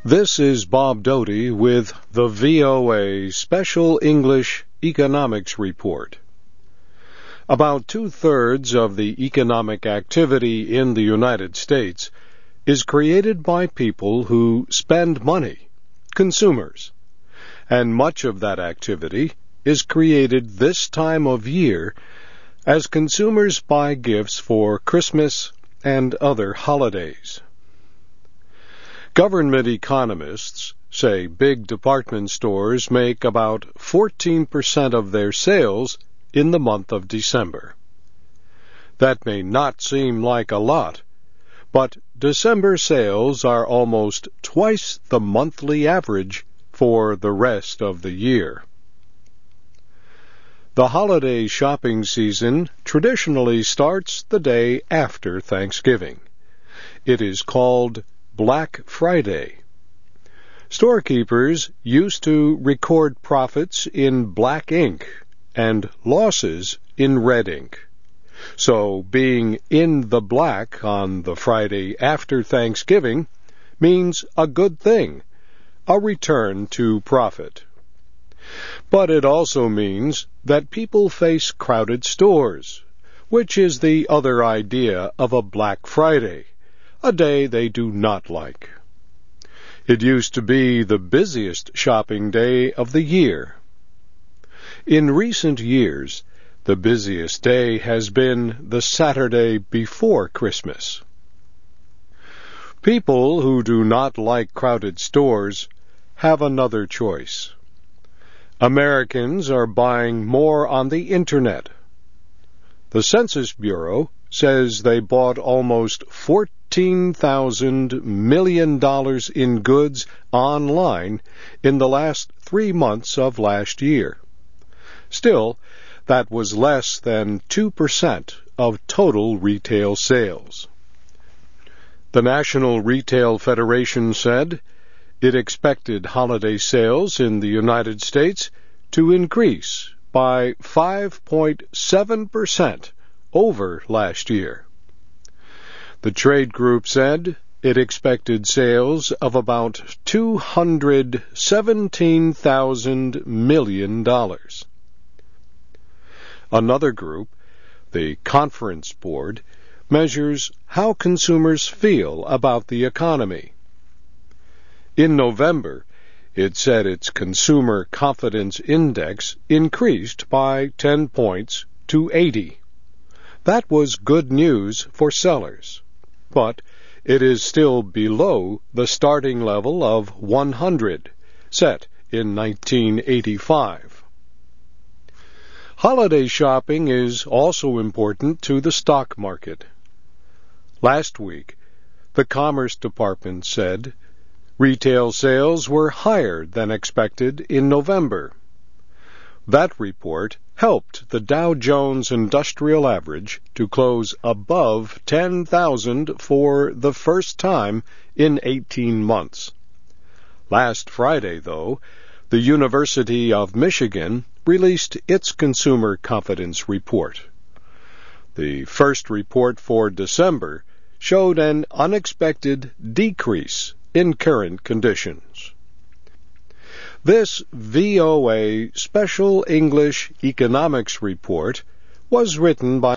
This is Bob Doty with the VOA Special English Economics Report. About two-thirds of the economic activity in the United States is created by people who spend money, consumers, and much of that activity is created this time of year as consumers buy gifts for Christmas and other holidays. Government economists say big department stores make about 14% of their sales in the month of December. That may not seem like a lot, but December sales are almost twice the monthly average for the rest of the year. The holiday shopping season traditionally starts the day after Thanksgiving. It is called Black Friday. Storekeepers used to record profits in black ink and losses in red ink. So being in the black on the Friday after Thanksgiving means a good thing, a return to profit. But it also means that people face crowded stores, which is the other idea of a Black Friday, a day they do not like. It used to be the busiest shopping day of the year. In recent years, the busiest day has been the Saturday before Christmas. People who do not like crowded stores have another choice. Americans are buying more on the Internet. The Census Bureau says they bought almost $14,000 million in goods online in the last 3 months of last year. Still, that was less than 2% of total retail sales. The National Retail Federation said it expected holiday sales in the United States to increase by 5.7% over last year. The trade group said it expected sales of about $217,000 million. Another group, the Conference Board, measures how consumers feel about the economy. In November, it said its Consumer Confidence Index increased by 10 points to 80. That was good news for sellers, but it is still below the starting level of 100, set in 1985. Holiday shopping is also important to the stock market. Last week, the Commerce Department said retail sales were higher than expected in November. That report helped the Dow Jones Industrial Average to close above 10,000 for the first time in 18 months. Last Friday, though, the University of Michigan released its Consumer Confidence Report. The first report for December showed an unexpected decrease in current conditions. This VOA Special English Economics Report was written by